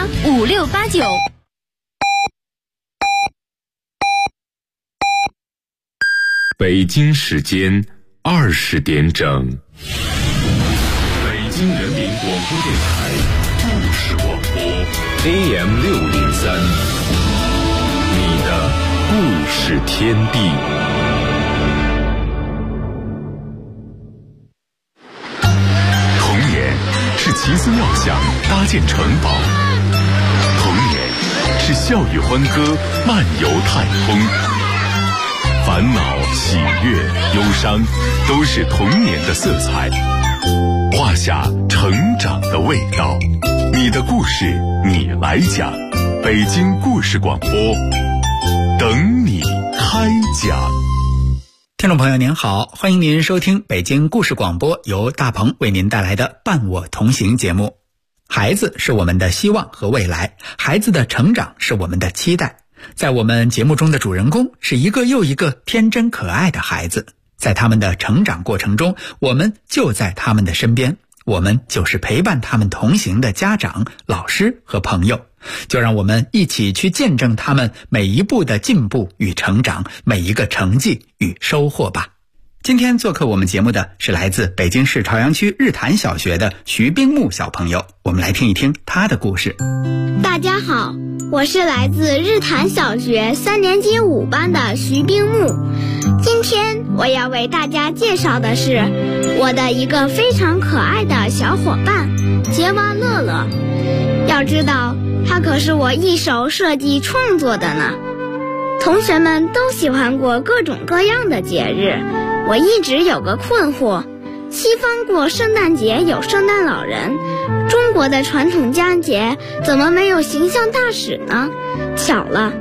5689。 北京时间20点整，北京人民广播电台故事广播 AM603，你的故事天地。童年是奇思妙想搭建城堡，童年是笑语欢歌漫游太空。烦恼、喜悦、忧伤，都是童年的色彩，画下成长的味道。你的故事，你来讲。北京故事广播，等你开讲。 听众朋友您好，欢迎您收听北京故事广播，由大鹏为您带来的伴我同行节目。孩子是我们的希望和未来，孩子的成长是我们的期待。在我们节目中的主人公是一个又一个天真可爱的孩子，在他们的成长过程中，我们就在他们的身边，我们就是陪伴他们同行的家长、老师和朋友。就让我们一起去见证他们每一步的进步与成长，每一个成绩与收获吧。今天做客我们节目的是来自北京市朝阳区日坛小学的徐冰木小朋友，我们来听一听他的故事。 大家好，我是来自日坛小学3年级5班的徐冰木。今天我要为大家介绍的是我的一个非常可爱的小伙伴杰娃乐乐。要知道，他可是我一手设计创作的呢。同学们都喜欢过各种各样的节日，我一直有个困惑，西方过圣诞节有圣诞老人，中国的传统佳节怎么没有形象大使呢？巧了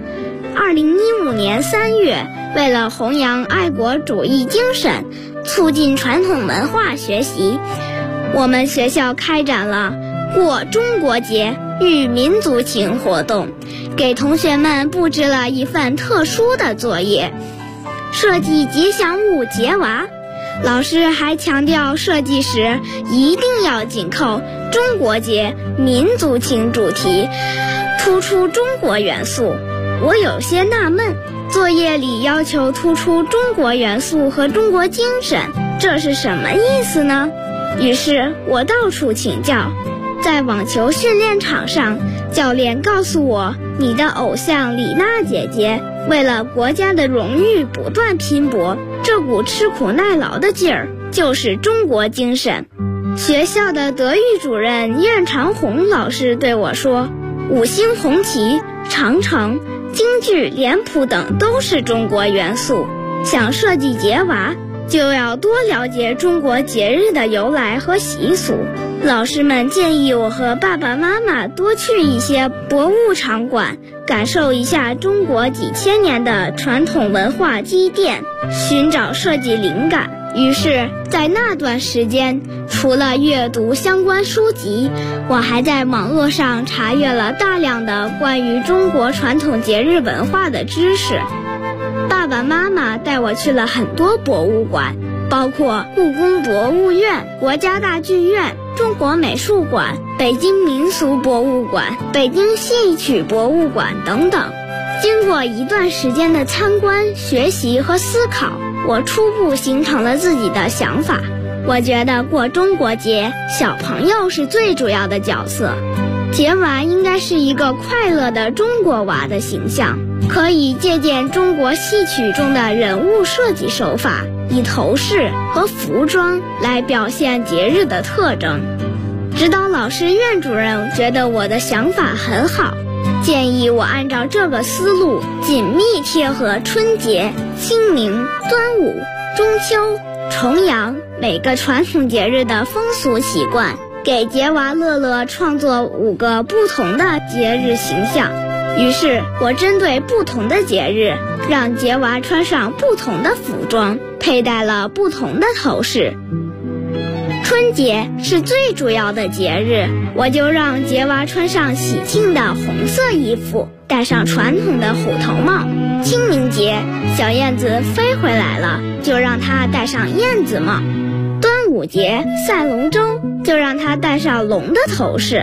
，2015年3月，为了弘扬爱国主义精神，促进传统文化学习，我们学校开展了过中国节育民族情活动，给同学们布置了一份特殊的作业，设计吉祥物杰娃。老师还强调设计时一定要紧扣中国节民族情主题，突出中国元素。我有些纳闷，作业里要求突出中国元素和中国精神，这是什么意思呢？于是我到处请教。在网球训练场上，教练告诉我，你的偶像李娜姐姐为了国家的荣誉不断拼搏，这股吃苦耐劳的劲儿就是中国精神。学校的德育主任苑长红老师对我说，五星红旗、长城、京剧、脸谱等都是中国元素，想设计节娃就要多了解中国节日的由来和习俗。老师们建议我和爸爸妈妈多去一些博物场馆，感受一下中国几千年的传统文化积淀，寻找设计灵感。于是在那段时间，除了阅读相关书籍，我还在网络上查阅了大量的关于中国传统节日文化的知识。爸爸妈妈带我去了很多博物馆，包括故宫博物院、国家大剧院、中国美术馆、北京民俗博物馆、北京戏曲博物馆等等。经过一段时间的参观、学习和思考，我初步形成了自己的想法。我觉得过中国节，小朋友是最主要的角色，节娃应该是一个快乐的中国娃的形象，可以借鉴中国戏曲中的人物设计手法，以头饰和服装来表现节日的特征。指导老师苑主任觉得我的想法很好，建议我按照这个思路，紧密贴合春节、清明、端午、中秋、重阳每个传统节日的风俗习惯，给杰娃乐乐创作5个不同的节日形象。于是我针对不同的节日，让杰娃穿上不同的服装，佩戴了不同的头饰。春节是最主要的节日，我就让杰娃穿上喜庆的红色衣服，戴上传统的虎头帽。清明节，小燕子飞回来了，就让她戴上燕子帽。端午节赛龙舟，就让她戴上龙的头饰。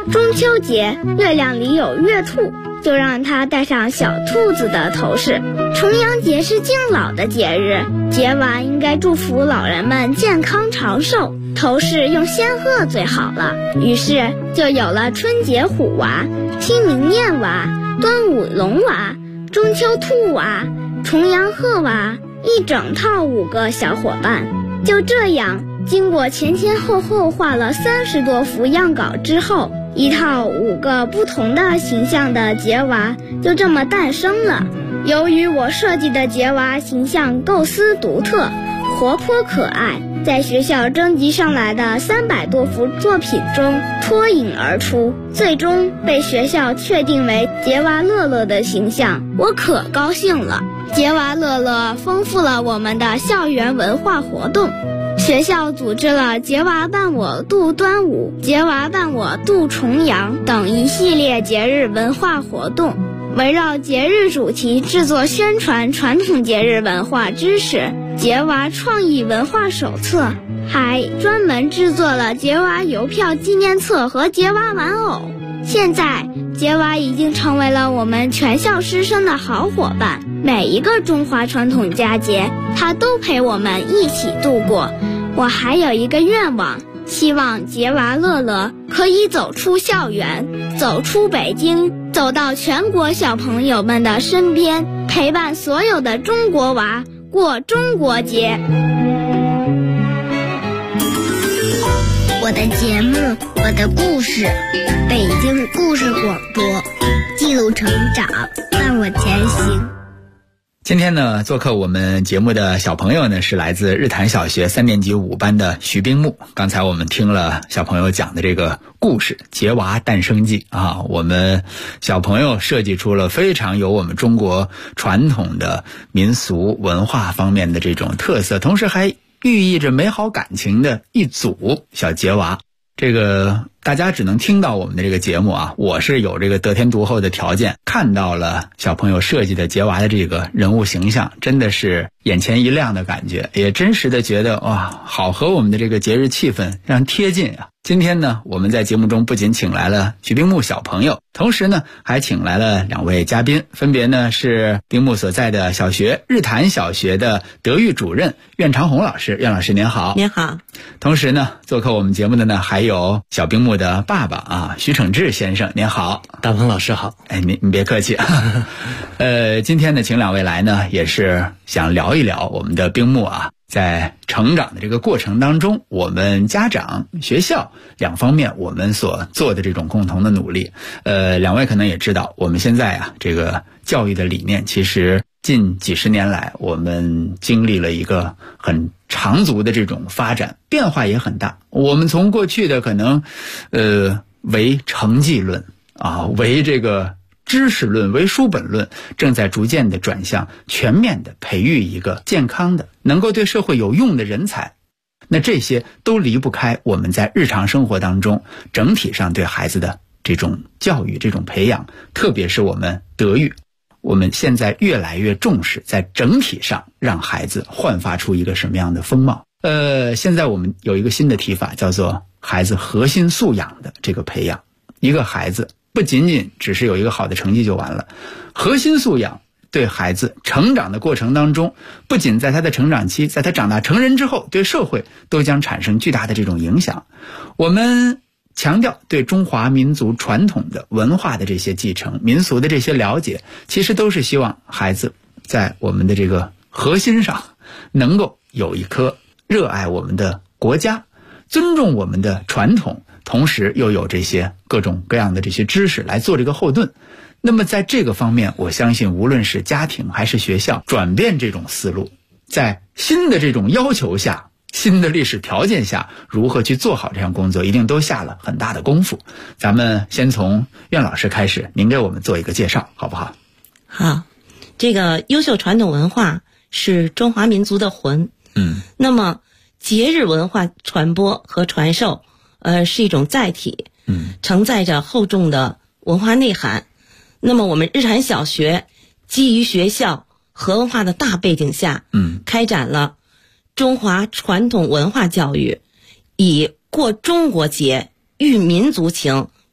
中秋节月亮里有月兔，就让他戴上小兔子的头饰。重阳节是敬老的节日，节娃应该祝福老人们健康长寿，头饰用仙鹤最好了。于是就有了春节虎娃、清明燕娃、端午龙娃、中秋兔娃、重阳鹤娃，一整套5个小伙伴。就这样，经过前后后画了30多幅样稿之后，一套5个不同的形象的节娃就这么诞生了。由于我设计的节娃形象构思独特、活泼可爱，在学校征集上来的300多幅作品中脱颖而出，最终被学校确定为节娃乐乐的形象，我可高兴了。节娃乐乐丰富了我们的校园文化活动，学校组织了节娃伴我度端午、节娃伴我度重阳等一系列节日文化活动，围绕节日主题制作宣传传统节日文化知识、节娃创意文化手册，还专门制作了节娃邮票纪念册和节娃玩偶。现在节娃已经成为了我们全校师生的好伙伴，每一个中华传统佳节他都陪我们一起度过。我还有一个愿望，希望节娃乐乐可以走出校园，走出北京，走到全国小朋友们的身边，陪伴所有的中国娃过中国节。 我的节目，我的故事，北京故事广播，记录成长，伴我前行。 今天呢，做客我们节目的小朋友呢，是来自日坛小学3年级5班的徐冰木。刚才我们听了小朋友讲的这个故事《节娃诞生记》啊，我们小朋友设计出了非常有我们中国传统的民俗文化方面的这种特色，同时还寓意着美好感情的一组小节娃。这个大家只能听到我们的这个节目啊，我是有这个得天独厚的条件，看到了小朋友设计的节娃的这个人物形象，真的是眼前一亮的感觉，也真实的觉得哇，好和我们的这个节日气氛让贴近啊。今天呢，我们在节目中不仅请来了徐冰木小朋友，同时呢还请来了2位嘉宾，分别呢是冰木所在的小学日坛小学的德育主任苑长红老师。苑老师您好。 您好。 同时呢，做客我们节目的呢还有小冰木的爸爸啊，徐惩志先生。您好。 大鹏老师好。 哎，您别客气。今天呢请2位来呢，也是想聊一聊我们的冰木啊，在成长的这个过程当中，我们家长、学校2方面我们所做的这种共同的努力。2位可能也知道，我们现在啊这个教育的理念，其实近几十年来我们经历了一个很长足的这种发展，变化也很大。我们从过去的可能为成绩论啊，为这个知识论、为书本论，正在逐渐的转向全面的培育一个健康的能够对社会有用的人才。那这些都离不开我们在日常生活当中整体上对孩子的这种教育、这种培养，特别是我们德育，我们现在越来越重视在整体上让孩子焕发出一个什么样的风貌。现在我们有一个新的提法，叫做孩子核心素养的这个培养。一个孩子不仅仅只是有一个好的成绩就完了，核心素养对孩子成长的过程当中，不仅在他的成长期，在他长大成人之后，对社会都将产生巨大的这种影响。我们强调对中华民族传统的文化的这些继承、民俗的这些了解，其实都是希望孩子在我们的这个核心上能够有一颗热爱我们的国家、尊重我们的传统，同时又有这些各种各样的这些知识来做这个后盾。那么在这个方面，我相信无论是家庭还是学校，转变这种思路，在新的这种要求下，新的历史条件下，如何去做好这项工作，一定都下了很大的功夫。咱们先从苑老师开始，您给我们做一个介绍好不好？ 好，这个优秀传统文化是中华民族的魂。那么节日文化传播和传授是一种载体，承载着厚重的文化内涵。那么我们日坛小学基于学校和文化的大背景下，开展了中华传统文化教育，以过中国节、育民族情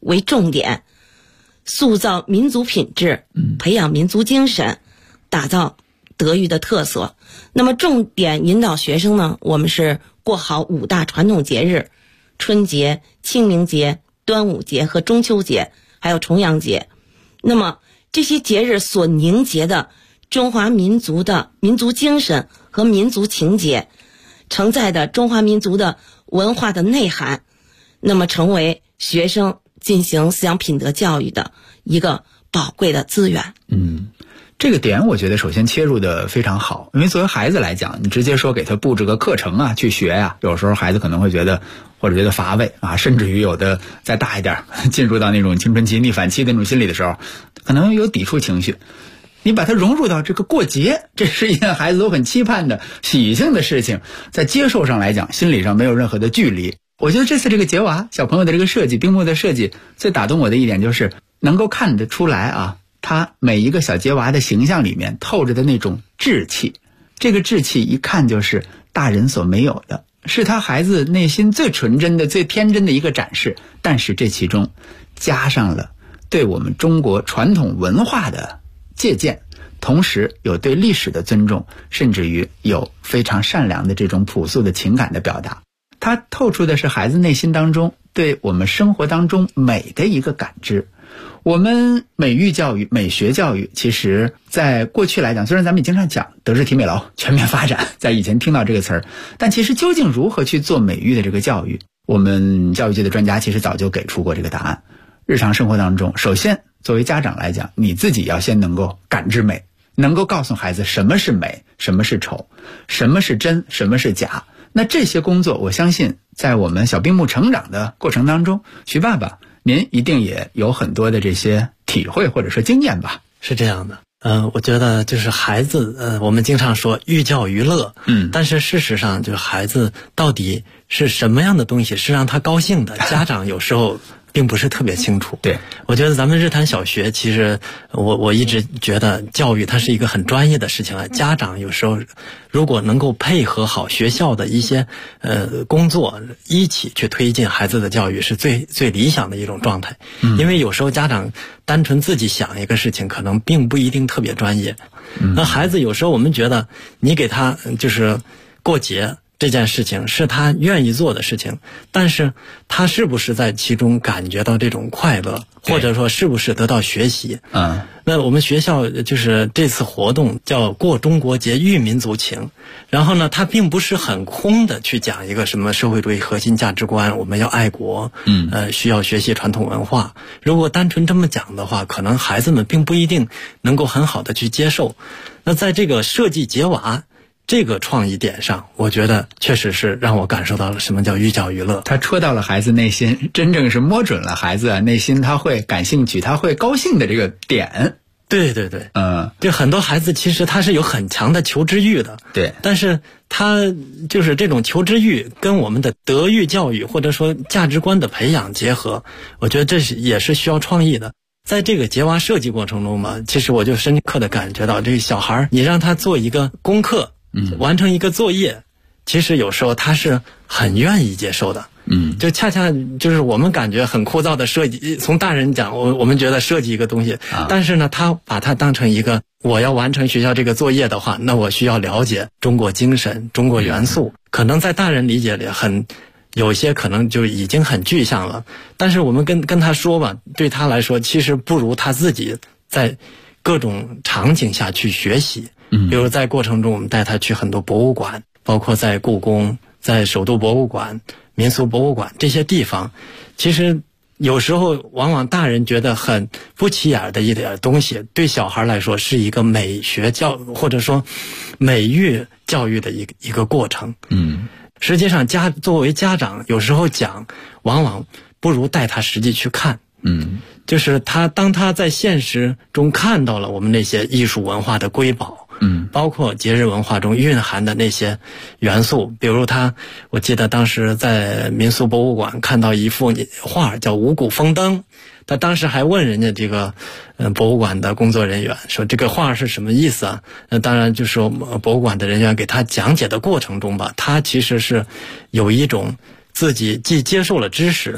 为重点，塑造民族品质，培养民族精神，打造德育的特色。那么重点引导学生呢，我们是过好5大传统节日，春节、清明节、端午节和中秋节，还有重阳节。那么这些节日所凝结的中华民族的民族精神和民族情结，承载的中华民族的文化的内涵，那么成为学生进行思想品德教育的一个宝贵的资源。 这个点我觉得首先切入的非常好，因为作为孩子来讲，你直接说给他布置个课程啊去学啊，有时候孩子可能会觉得或者觉得乏味啊，甚至于有的再大一点进入到那种青春期逆反期的那种心理的时候，可能有抵触情绪。你把它融入到这个过节，这是一件孩子都很期盼的喜庆的事情，在接受上来讲，心理上没有任何的距离。我觉得这次这个节娃小朋友的这个设计，冰幕的设计，最打动我的一点就是能够看得出来啊，他每一个小节娃的形象里面透着的那种稚气，这个稚气一看就是大人所没有的，是他孩子内心最纯真的最天真的一个展示，但是这其中加上了对我们中国传统文化的借鉴，同时有对历史的尊重，甚至于有非常善良的这种朴素的情感的表达。它透出的是孩子内心当中对我们生活当中美的一个感知。我们美育教育、美学教育，其实在过去来讲，虽然咱们也经常讲德智体美劳全面发展，在以前听到这个词儿，但其实究竟如何去做美育的这个教育，我们教育界的专家其实早就给出过这个答案。日常生活当中，首先作为家长来讲，你自己要先能够感知美，能够告诉孩子什么是美，什么是丑，什么是真，什么是假。那这些工作，我相信在我们小冰木成长的过程当中，徐爸爸您一定也有很多的这些体会或者说经验吧？ 是这样的。我觉得就是孩子，我们经常说寓教于乐，但是事实上就是孩子到底是什么样的东西是让他高兴的，家长有时候并不是特别清楚。 对， 我觉得咱们日坛小学，其实我一直觉得教育它是一个很专业的事情啊。家长有时候如果能够配合好学校的一些工作，一起去推进孩子的教育，是最理想的一种状态。因为有时候家长单纯自己想一个事情，可能并不一定特别专业。那孩子有时候我们觉得你给他就是过节这件事情是他愿意做的事情，但是他是不是在其中感觉到这种快乐，或者说是不是得到学习？那我们学校就是这次活动叫过中国节育民族情，然后呢，他并不是很空的去讲一个什么社会主义核心价值观，我们要爱国，需要学习传统文化。如果单纯这么讲的话，可能孩子们并不一定能够很好的去接受。那在这个设计节娃这个创意点上，我觉得确实是让我感受到了什么叫寓教于乐。 他戳到了孩子内心，真正是摸准了孩子内心他会感兴趣、他会高兴的这个点。 对，就很多孩子其实他是有很强的求知欲的， 对， 但是他就是这种求知欲跟我们的德育教育或者说价值观的培养结合，我觉得这也是需要创意的。在这个节娃设计过程中嘛，其实我就深刻的感觉到，这个小孩你让他做一个功课，完成一个作业，其实有时候他是很愿意接受的。就恰恰就是我们感觉很枯燥的设计，从大人讲，我们觉得设计一个东西，但是呢，他把它当成一个，我要完成学校这个作业的话，那我需要了解中国精神、中国元素，可能在大人理解里有些可能就已经很具象了，但是我们跟他说吧，对他来说其实不如他自己在各种场景下去学习。比如在过程中我们带他去很多博物馆，包括在故宫、在首都博物馆、民俗博物馆这些地方，其实有时候往往大人觉得很不起眼的一点东西，对小孩来说是一个美学教或者说美育教育的一个过程。实际上作为家长有时候讲，往往不如带他实际去看。就是当他在现实中看到了我们那些艺术文化的瑰宝，包括节日文化中蕴含的那些元素，比如我记得当时在民俗博物馆看到一幅画叫五谷丰登，他当时还问人家这个博物馆的工作人员说这个画是什么意思啊？当然就是说博物馆的人员给他讲解的过程中吧，他其实是有一种自己既接受了知识，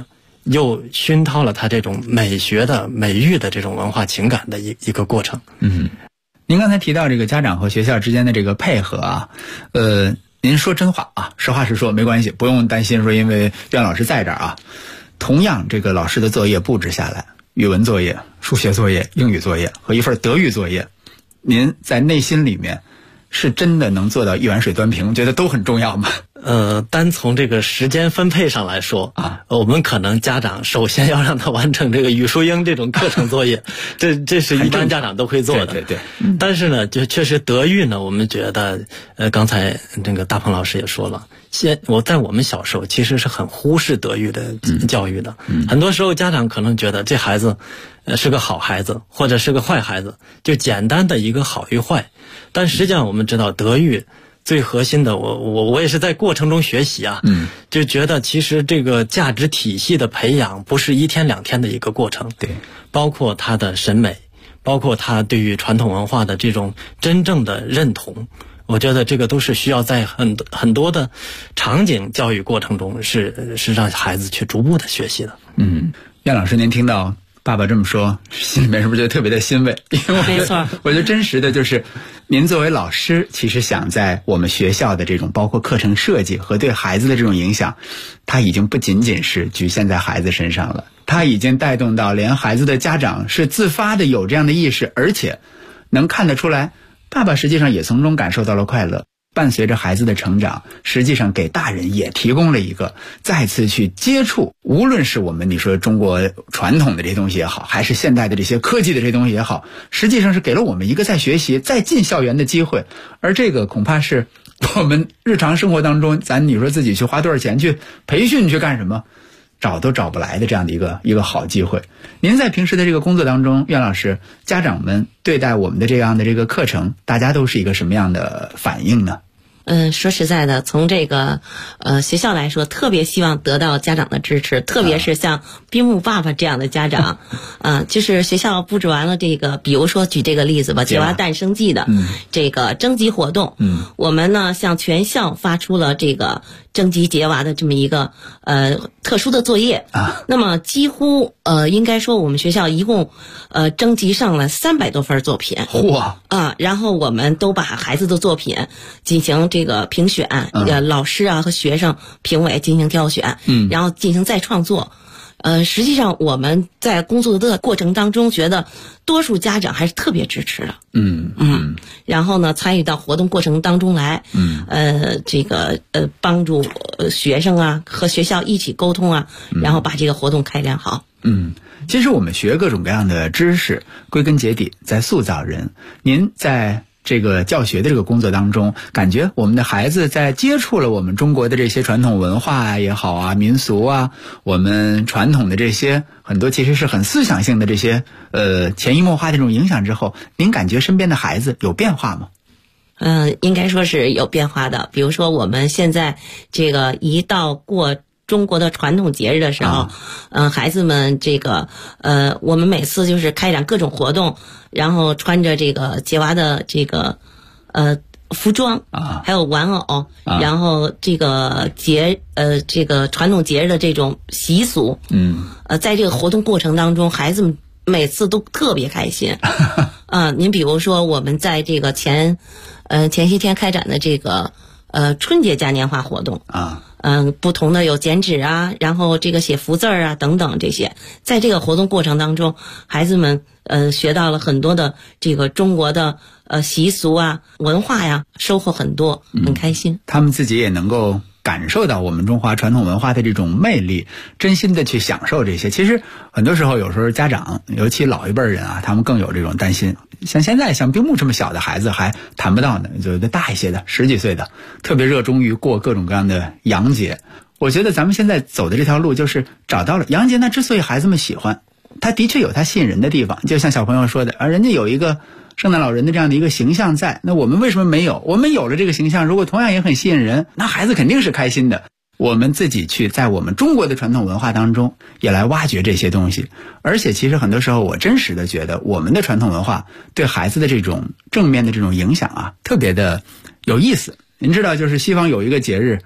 又熏陶了他这种美学的美育的这种文化情感的一个过程。 您刚才提到这个家长和学校之间的这个配合啊，您说真话啊，实话实说，没关系，不用担心说因为苑老师在这儿啊。同样，这个老师的作业布置下来，语文作业、数学作业、英语作业和一份德育作业，您在内心里面是真的能做到一碗水端平，觉得都很重要吗？ 单从这个时间分配上来说啊，我们可能家长首先要让他完成这个语数英这种课程作业，这是一般家长都会做的。 对。 但是呢，就确实德育呢，我们觉得，刚才这个大鹏老师也说了，在我们小时候其实是很忽视德育的教育的。很多时候家长可能觉得这孩子是个好孩子，或者是个坏孩子，就简单的一个好与坏。但实际上我们知道德育最核心的，我也是在过程中学习啊，就觉得其实这个价值体系的培养不是1天2天的一个过程， 对， 包括他的审美，包括他对于传统文化的这种真正的认同，我觉得这个都是需要在很多的场景教育过程中是让孩子去逐步的学习的。 苑老师，您听到爸爸这么说，心里面是不是觉得特别的欣慰？因为我觉得真实的就是，您作为老师，其实想在我们学校的这种包括课程设计和对孩子的这种影响，它已经不仅仅是局限在孩子身上了，它已经带动到连孩子的家长是自发的有这样的意识，而且能看得出来，爸爸实际上也从中感受到了快乐。伴随着孩子的成长，实际上给大人也提供了一个再次去接触，无论是我们你说中国传统的这些东西也好，还是现代的这些科技的这些东西也好，实际上是给了我们一个再学习、再进校园的机会。而这个恐怕是我们日常生活当中，你说自己去花多少钱去培训去干什么，找都找不来的这样的一个好机会。您在平时的这个工作当中，苑老师，家长们对待我们的这样的这个课程，大家都是一个什么样的反应呢？ 说实在的，从这个学校来说，特别希望得到家长的支持，特别是像冰木爸爸这样的家长，就是学校布置完了这个，比如说举这个例子吧，节娃诞生季的这个征集活动，我们呢向全校发出了这个征集节娃的这么一个特殊的作业啊。那么几乎应该说我们学校一共征集上了300多份作品。 嚯啊！然后我们都把孩子的作品进行这个评选，老师啊和学生评委进行挑选，然后进行再创作。实际上我们在工作的过程当中，觉得多数家长还是特别支持的。然后呢，参与到活动过程当中来，这个帮助学生啊和学校一起沟通啊，然后把这个活动开展好。 其实我们学各种各样的知识，归根结底在塑造人。您在这个教学的这个工作当中，感觉我们的孩子在接触了我们中国的这些传统文化也好啊，民俗啊，我们传统的这些很多其实是很思想性的这些潜移默化的这种影响之后，您感觉身边的孩子有变化吗？ 应该说是有变化的。比如说我们现在这个一到过中国的传统节日的时候，孩子们这个我们每次就是开展各种活动，然后穿着这个节娃的这个服装还有玩偶，然后这个这个传统节日的这种习俗，在这个活动过程当中，孩子们每次都特别开心。您比如说我们在这个前些天开展的这个春节嘉年华活动不同的有剪纸啊，然后这个写福字啊等等这些，在这个活动过程当中，孩子们学到了很多的这个中国的习俗啊文化呀，收获很多，很开心。 他们自己也能够感受到我们中华传统文化的这种魅力，真心的去享受这些。其实很多时候有时候家长尤其老一辈人啊，他们更有这种担心，像现在像冰木这么小的孩子还谈不到呢，就大一些的10几岁的特别热衷于过各种各样的洋节。我觉得咱们现在走的这条路就是找到了洋节，那之所以孩子们喜欢，它的确有它吸引人的地方，就像小朋友说的人家有一个圣诞老人的这样的一个形象在，那我们为什么没有？我们有了这个形象，如果同样也很吸引人，那孩子肯定是开心的。我们自己去在我们中国的传统文化当中也来挖掘这些东西。而且其实很多时候我真实的觉得我们的传统文化对孩子的这种正面的这种影响特别的有意思。您知道就是西方有一个节日，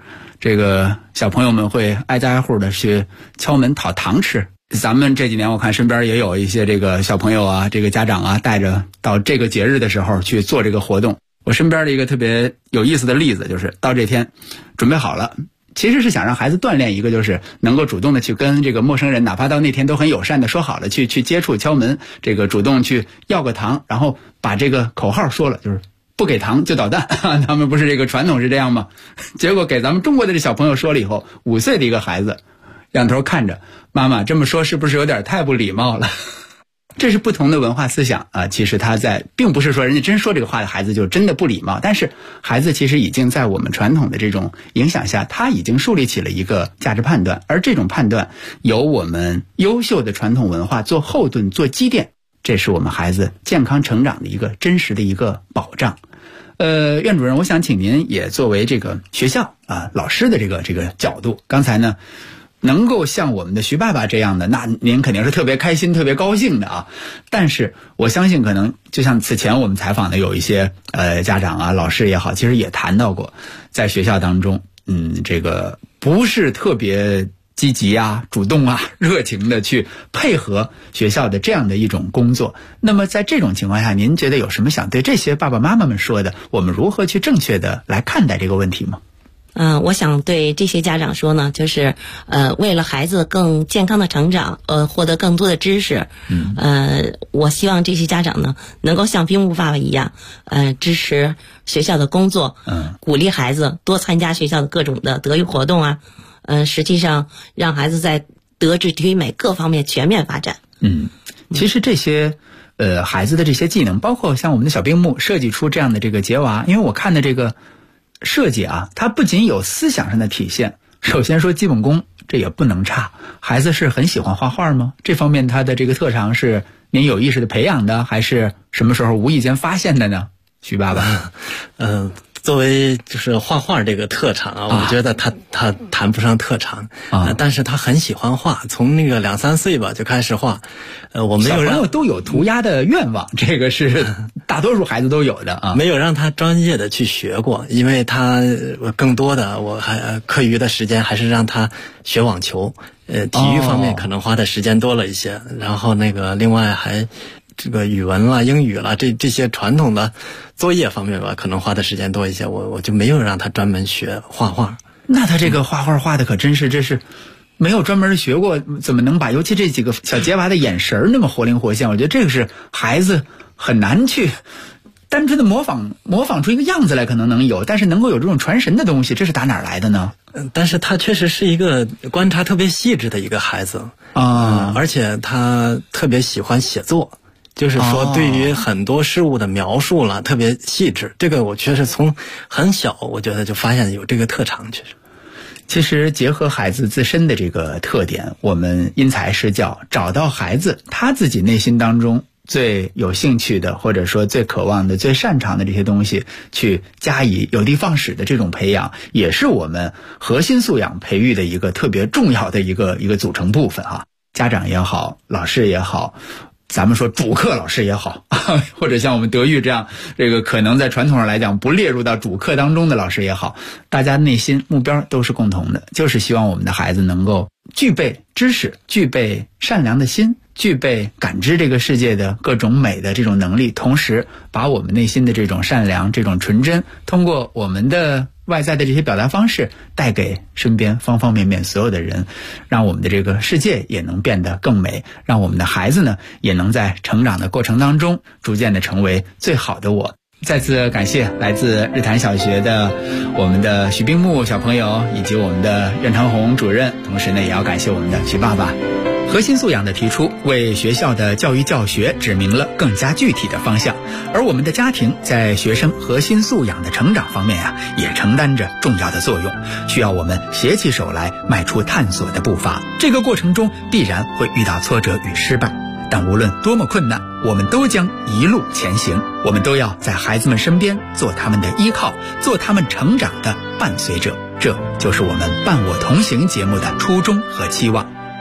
这个小朋友们会挨家挨户的去敲门讨糖吃。咱们这几年我看身边也有一些这个小朋友啊，这个家长啊，带着到这个节日的时候去做这个活动。我身边的一个特别有意思的例子就是到这天准备好了，其实是想让孩子锻炼一个就是能够主动的去跟这个陌生人，哪怕到那天都很友善的说好了去接触敲门，这个主动去要个糖，然后把这个口号说了，就是不给糖就捣蛋，他们不是这个传统是这样吗？结果给咱们中国的这小朋友说了以后，5岁的一个孩子仰头看着妈妈，这么说是不是有点太不礼貌了？这是不同的文化思想啊，其实他在并不是说人家真说这个话的孩子就真的不礼貌，但是孩子其实已经在我们传统的这种影响下，他已经树立起了一个价值判断，而这种判断由我们优秀的传统文化做后盾做积淀，这是我们孩子健康成长的一个真实的一个保障。苑主任，我想请您也作为这个学校啊老师的这个角度，刚才呢能够像我们的徐爸爸这样的，那您肯定是特别开心特别高兴的啊。但是我相信可能就像此前我们采访的有一些家长啊老师也好，其实也谈到过在学校当中这个不是特别积极啊主动啊热情的去配合学校的这样的一种工作。那么在这种情况下，您觉得有什么想对这些爸爸妈妈们说的，我们如何去正确的来看待这个问题吗？ 我想对这些家长说呢，就是为了孩子更健康的成长，获得更多的知识，我希望这些家长呢能够像冰木爸爸一样，支持学校的工作，鼓励孩子多参加学校的各种的德育活动啊，实际上让孩子在德智体美各方面全面发展。 其实这些孩子的这些技能，包括像我们的小冰木设计出这样的这个节娃，因为我看的这个设计啊，它不仅有思想上的体现，首先说基本功这也不能差。孩子是很喜欢画画吗？这方面他的这个特长是您有意识的培养的，还是什么时候无意间发现的呢？徐爸爸。 作为就是画画这个特长啊，我觉得他谈不上特长但是他很喜欢画，从那个2、3岁吧就开始画。我没有让小朋友都有涂鸦的愿望，这个是大多数孩子都有的啊。 没有让他专业的去学过，因为他更多的我还课余的时间还是让他学网球，体育方面可能花的时间多了一些。然后那个另外还这个语文啦、英语啦，这些传统的作业方面吧，可能花的时间多一些。我就没有让他专门学画画。 那他这个画画画的可真是，这是没有专门学过，怎么能把尤其这几个小结娃的眼神那么活灵活现？我觉得这个是孩子很难去单纯的模仿出一个样子来，可能能有，但是能够有这种传神的东西，这是打哪儿来的呢？ 但是他确实是一个观察特别细致的一个孩子而且他特别喜欢写作。就是说对于很多事物的描述了特别细致，这个我确实从很小我觉得就发现有这个特长。 其实结合孩子自身的这个特点，我们因材施教，找到孩子他自己内心当中最有兴趣的，或者说最渴望的、最擅长的这些东西，去加以有的放矢的这种培养，也是我们核心素养培育的一个特别重要的一个组成部分啊。家长也好，老师也好，咱们说主课老师也好，或者像我们德育这样，这个可能在传统上来讲不列入到主课当中的老师也好，大家内心目标都是共同的，就是希望我们的孩子能够具备知识，具备善良的心，具备感知这个世界的各种美的这种能力，同时把我们内心的这种善良、这种纯真，通过我们的外在的这些表达方式带给身边方方面面所有的人，让我们的这个世界也能变得更美，让我们的孩子呢也能在成长的过程当中逐渐的成为最好的我。再次感谢来自日坛小学的我们的徐冰木小朋友以及我们的任长红主任，同时呢也要感谢我们的徐爸爸。核心素养的提出，为学校的教育教学指明了更加具体的方向，而我们的家庭在学生核心素养的成长方面也承担着重要的作用，需要我们携起手来迈出探索的步伐。这个过程中必然会遇到挫折与失败，但无论多么困难，我们都将一路前行，我们都要在孩子们身边做他们的依靠，做他们成长的伴随者。这就是我们伴我同行节目的初衷和期望。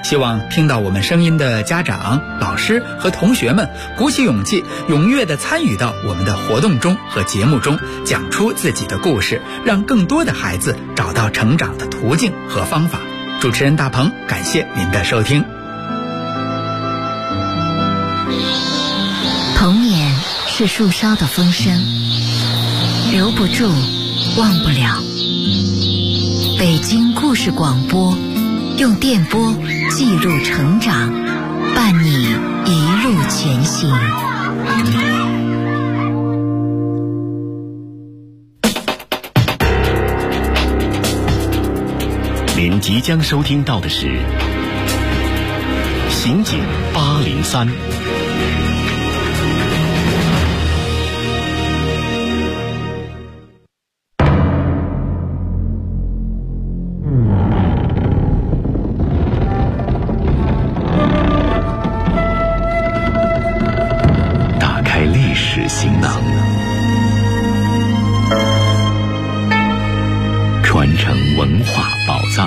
希望听到我们声音的家长、老师和同学们鼓起勇气，踊跃地参与到我们的活动中和节目中，讲出自己的故事，让更多的孩子找到成长的途径和方法。主持人大鹏，感谢您的收听。 童年是树梢的风声，留不住，忘不了。北京故事广播，用电波记录成长，伴你一路前行。 您即将收听到的是《刑警803》。打开历史行囊，传承文化宝藏。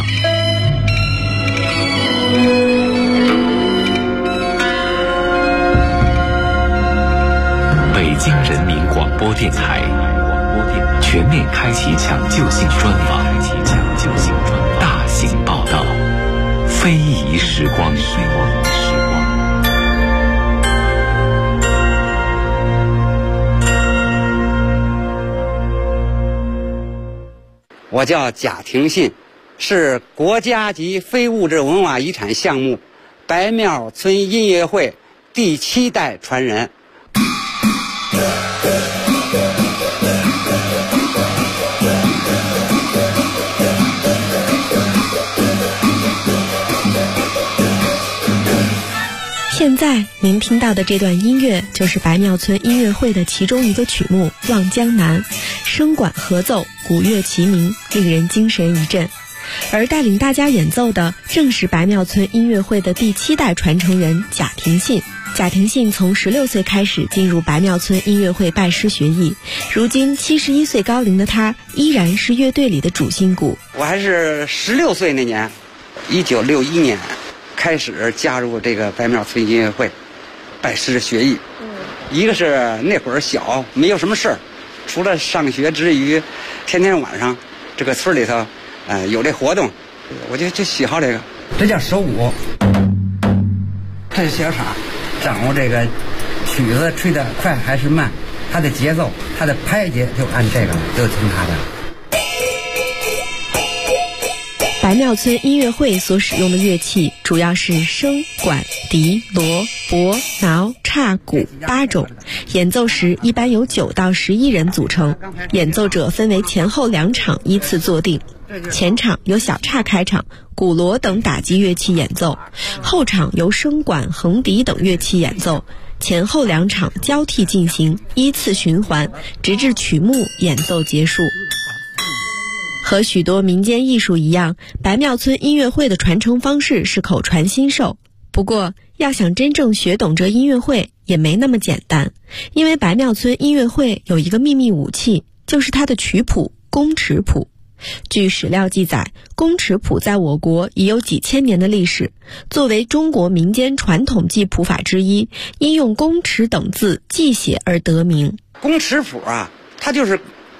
北京人民广播电台全面开启抢救性专访，大型报道，非遗时光。 我叫贾廷信，是国家级非物质文化遗产项目白庙村音乐会第7代传人。 现在您听到的这段音乐就是白庙村音乐会的其中一个曲目《望江南》，声管合奏，鼓乐齐鸣，令人精神一振。而带领大家演奏的正是白庙村音乐会的第7代传承人贾廷信。贾廷信从16岁开始进入白庙村音乐会拜师学艺，如今71岁高龄的他依然是乐队里的主心骨。 我还是16岁那年，1961年开始加入这个白庙村音乐会，拜师学艺。一个是那会儿小，没有什么事儿，除了上学之余，天天晚上这个村里头，有这活动，我就喜好这个。这叫手鼓，这是小傻，掌握这个曲子吹得快还是慢，它的节奏，它的拍节就按这个，就听它的。 白庙村音乐会所使用的乐器主要是笙、管、笛、锣、钹、挠、叉、鼓8种，演奏时一般由9到11人组成，演奏者分为前后2场依次坐定。前场由小叉开场，鼓锣等打击乐器演奏，后场由笙管、横笛等乐器演奏，前后2场交替进行，依次循环，直至曲目演奏结束。和许多民间艺术一样，白庙村音乐会的传承方式是口传心授。不过，要想真正学懂这音乐会也没那么简单，因为白庙村音乐会有一个秘密武器，就是它的曲谱宫尺谱。据史料记载，宫尺谱在我国已有几千年的历史，作为中国民间传统记谱法之一，因用宫尺等字记写而得名。 宫尺谱啊，它就是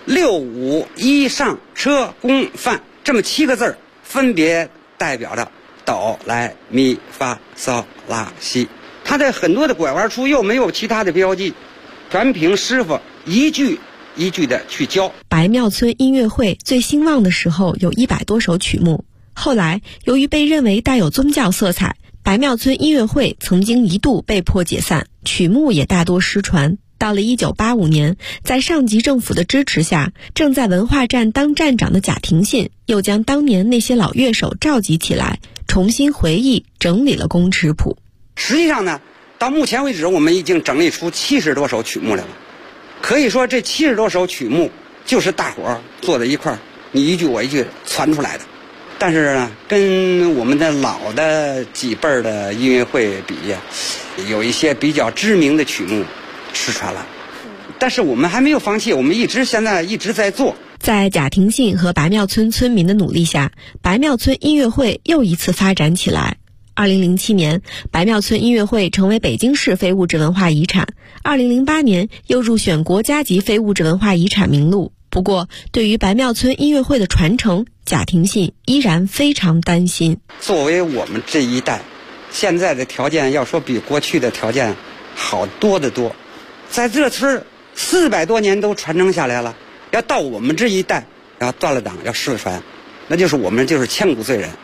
6、5、1上车宫范这么7个字，分别代表着哆来咪发嗦拉西。它在很多的拐弯处又没有其他的标记，全凭师傅一句一句的去教。 白庙村音乐会最兴旺的时候有100多首曲目，后来由于被认为带有宗教色彩，白庙村音乐会曾经一度被迫解散，曲目也大多失传。到了1985年，在上级政府的支持下，正在文化站当站长的贾廷信又将当年那些老乐手召集起来，重新回忆整理了宫尺谱。 实际上呢，到目前为止我们已经整理出70多首曲目来了。可以说这70多首曲目就是大伙儿坐在一块儿，你一句我一句传出来的。但是呢，跟我们的老的几辈儿的音乐会比呀，有一些比较知名的曲目失传了，但是我们还没有放弃，我们现在一直在做。 在贾廷信和白庙村村民的努力下，白庙村音乐会又一次发展起来。 2007年，白庙村音乐会成为北京市非物质文化遗产，2008年又入选国家级非物质文化遗产名录。不过，对于白庙村音乐会的传承，贾廷信依然非常担心。 作为我们这一代，现在的条件要说比过去的条件好多得多，在这村400多年都传承下来了，要到我们这一代要断了档，要失传，那就是我们就是千古罪人。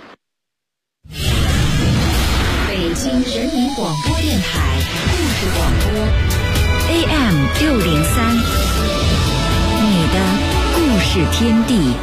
北京人民广播电台故事广播 AM603，你的故事天地。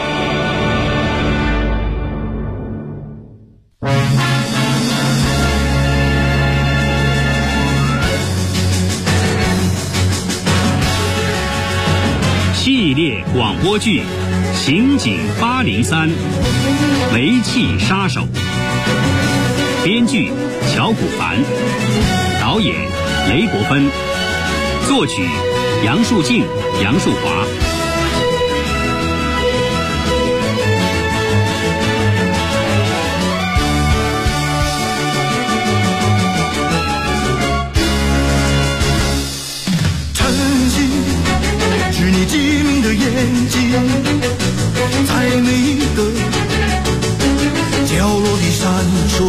系列广播剧《刑警803》，煤气杀手。编剧乔古凡，导演雷国芬，作曲杨树静、杨树华。 晨曦是你机敏的眼睛，在每一个角落里闪烁。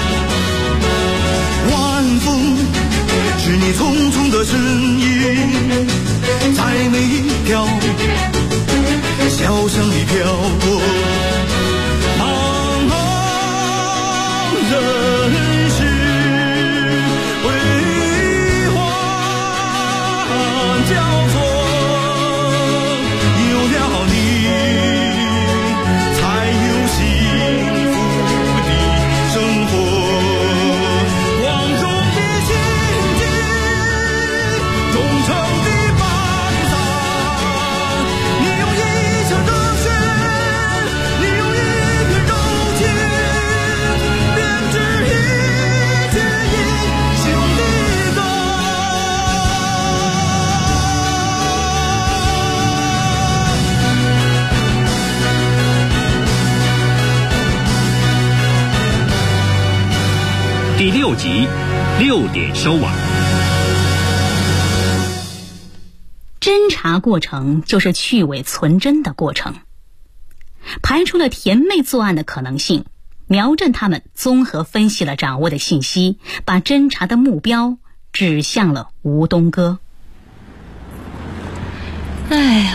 晚风是你匆匆的身影，在每一条小巷里飘过。茫茫人世辉煌交错，有了你才有幸福的生活。光中的情景，忠诚的伴郎，你用一腔热血，你用一片柔情，编织一阙英雄的歌。 第6集6点收网。 侦查过程就是去伪存真的过程，排除了甜妹作案的可能性。苗振他们综合分析了掌握的信息，把侦查的目标指向了吴东哥。 哎呀，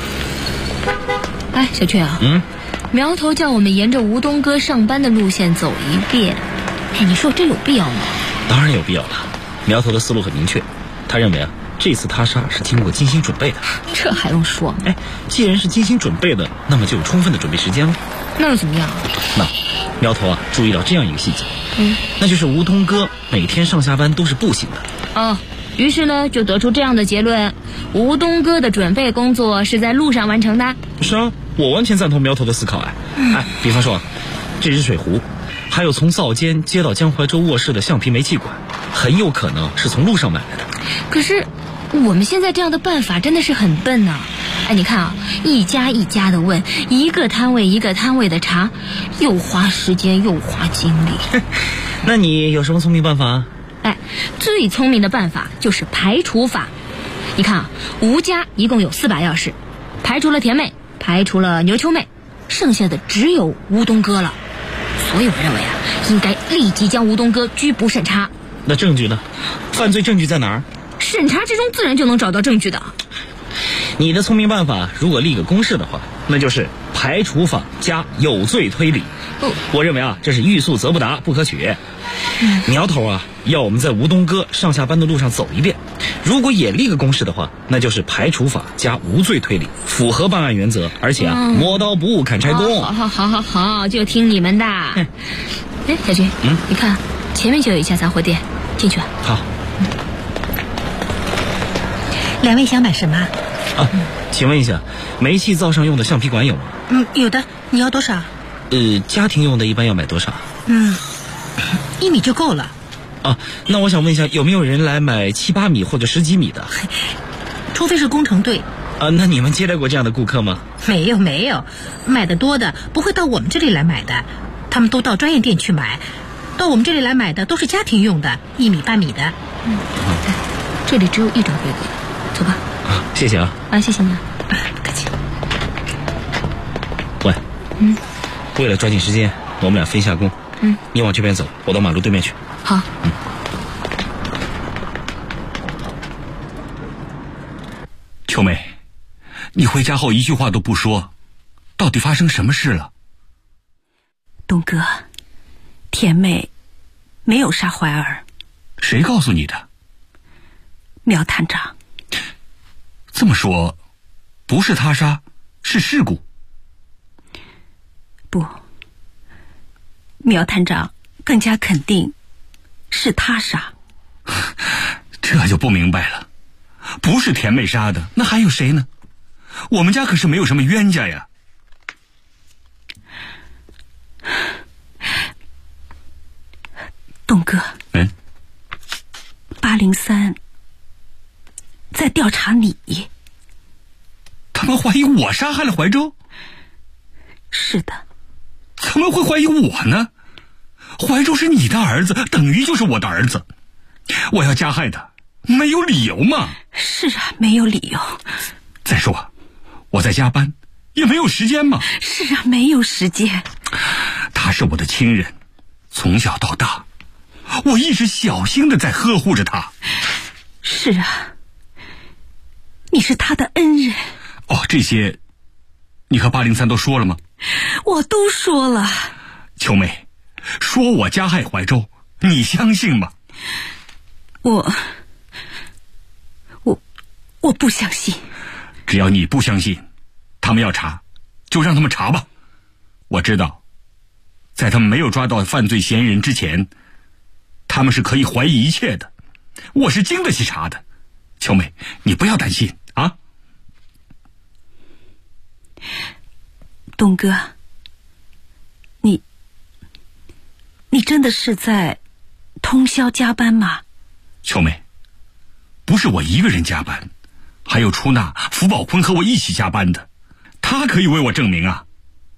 哎，小雀啊，苗头叫我们沿着吴东哥上班的路线走一遍，哎，你说这有必要吗？ 当然有必要了。苗头的思路很明确，他认为啊，这次他杀是经过精心准备的。 这还用说吗？ 哎，既然是精心准备的，那么就有充分的准备时间了。 那又怎么样？ 那苗头啊，注意到这样一个细节，那就是吴东哥每天上下班都是步行的。 哦，于是呢，就得出这样的结论：吴东哥的准备工作是在路上完成的。 是啊，我完全赞同苗头的思考。哎，比方说，这只水壶，还有从灶间接到江淮州卧室的橡皮煤气管，很有可能是从路上买来的。 可是我们现在这样的办法真的是很笨呐！哎，你看啊，一家一家的问，一个摊位一个摊位的查，又花时间又花精力。 那你有什么聪明办法？ 哎，最聪明的办法就是排除法。你看啊，吴家一共有4把钥匙，排除了甜妹，排除了牛秋妹，剩下的只有吴东哥了。所以我认为啊，应该立即将吴东哥拘捕审查。 那证据呢？犯罪证据在哪儿？ 审查之中自然就能找到证据的。 你的聪明办法，如果立个公式的话，那就是排除法加有罪推理。我认为啊，这是欲速则不达，不可取。苗头啊，要我们在吴东哥上下班的路上走一遍。如果也立个公式的话，那就是排除法加无罪推理，符合办案原则，而且啊，磨刀不误砍柴工。 好，就听你们的。哎，小军，你看前面就有一家杂货店，进去。 好。 2位想买什么？ 请问一下，煤气灶上用的橡皮管有吗？ 有的。你要多少？ 家庭用的一般要买多少 ？1米就够了。 那我想问一下，有没有人来买7、8米或者10几米的？ 除非是工程队。 那你们接待过这样的顾客吗？ 没有，买得多的不会到我们这里来买的，他们都到专业店去买。 到我们这里来买的都是家庭用的，1米半米的。 这里只有一种规格，走吧。 谢谢啊。 谢谢你啊。 不客气。 喂，为了抓紧时间，我们俩分下工。你往这边走，我到马路对面去。 好。 秋梅，你回家后一句话都不说，到底发生什么事了？ 东哥，田妹没有杀怀儿。 谁告诉你的？ 苗探长。 这么说，不是他杀，是事故。 不，苗探长更加肯定是他杀。 这就不明白了，不是田妹杀的，那还有谁呢？我们家可是没有什么冤家呀。 东哥，803在调查你。 他们怀疑我杀害了怀州？ 是的。 怎么会怀疑我呢？怀州是你的儿子，等于就是我的儿子，我要加害他，没有理由嘛。 是啊，没有理由。 再说我在加班，也没有时间嘛。 是啊，没有时间。 他是我的亲人，从小到大我一直小心的在呵护着他。 是啊，你是他的恩人。 这些你和803都说了吗？ 我都说了。 秋梅，说我加害怀州，你相信吗？ 我不相信。 只要你不相信，他们要查，就让他们查吧。我知道，在他们没有抓到犯罪嫌疑人之前，他们是可以怀疑一切的。我是经得起查的。秋梅，你不要担心啊。 东哥，你真的是在通宵加班吗？ 秋梅，不是我一个人加班，还有出纳福宝坤和我一起加班的，他可以为我证明啊。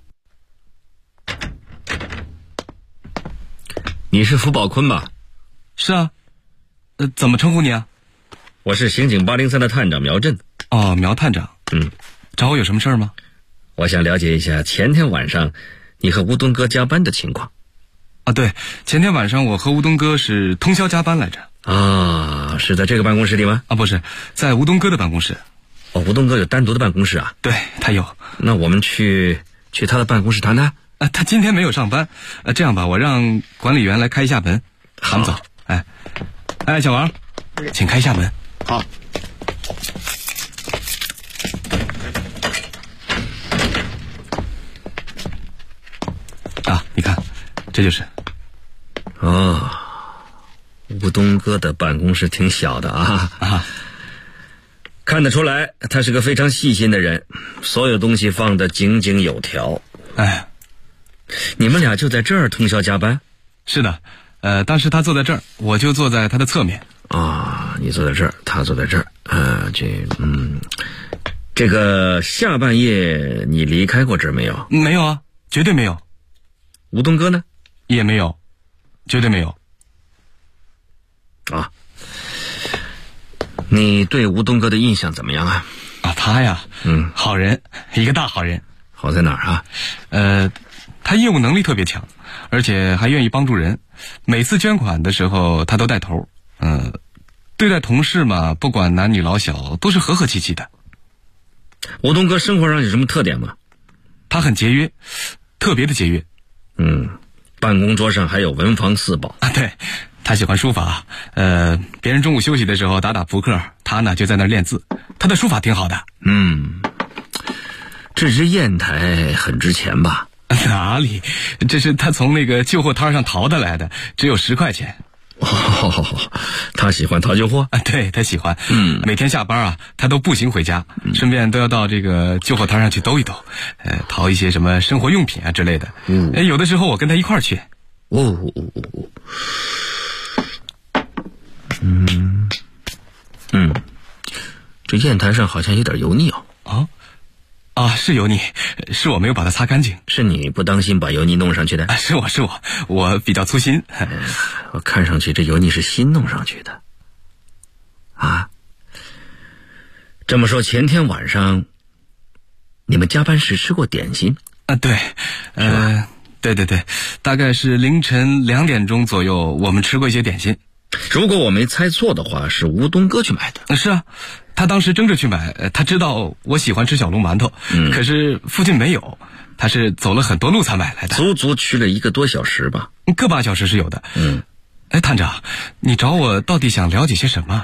你是福宝坤吧？ 是啊。怎么称呼你啊？ 我是刑警803的探长苗震。 苗探长。找我有什么事儿吗？ 我想了解一下前天晚上你和吴东哥加班的情况。 对，前天晚上我和吴东哥是通宵加班来着。 是在这个办公室里吗？ 不是，在吴东哥的办公室。 吴东哥有单独的办公室啊？ 对，他有。 那我们去他的办公室谈谈。 他今天没有上班。这样吧，我让管理员来开一下门。咱们走。小王，请开一下门。 好。 你看，这就是。 吴东哥的办公室挺小的啊。看得出来他是个非常细心的人，所有东西放得井井有条。你们俩就在这儿通宵加班？ 是的。当时他坐在这儿，我就坐在他的侧面。 你坐在这儿，他坐在这儿。这个下半夜你离开过这儿没有？ 没有啊，绝对没有。 吴东哥呢？ 也没有，绝对没有。 你对吴东哥的印象怎么样啊？ 他呀，好人，一个大好人。 好在哪儿啊？ 他业务能力特别强，而且还愿意帮助人。每次捐款的时候他都带头。对待同事嘛，不管男女老小都是和和气气的。 吴东哥生活上有什么特点吗？ 他很节约，特别的节约。 办公桌上还有文房四宝。 对，他喜欢书法。别人中午休息的时候打扑克，他呢就在那儿练字。他的书法挺好的。 这只砚台很值钱吧？ 哪里，这是他从那个旧货摊上淘的来的，只有10块钱。 他喜欢淘旧货？ 对，他喜欢。每天下班他都步行回家，顺便都要到这个旧货摊上去兜一兜，淘一些什么生活用品之类的。有的时候我跟他一块儿去。 这砚台上好像有点油腻。 啊，是油腻，是我没有把它擦干净。 是你不当心把油腻弄上去的？ 是我比较粗心。 我看上去这油腻是新弄上去的。啊，这么说前天晚上你们加班时吃过点心？ 对，对，大概是凌晨2点钟左右，我们吃过一些点心。 如果我没猜错的话，是吴东哥去买的。 是啊，他当时争着去买，他知道我喜欢吃小笼馒头，可是附近没有，他是走了很多路才买来的。 足足去了1个多小时吧？ 个把小时是有的。探长，你找我到底想了解些什么？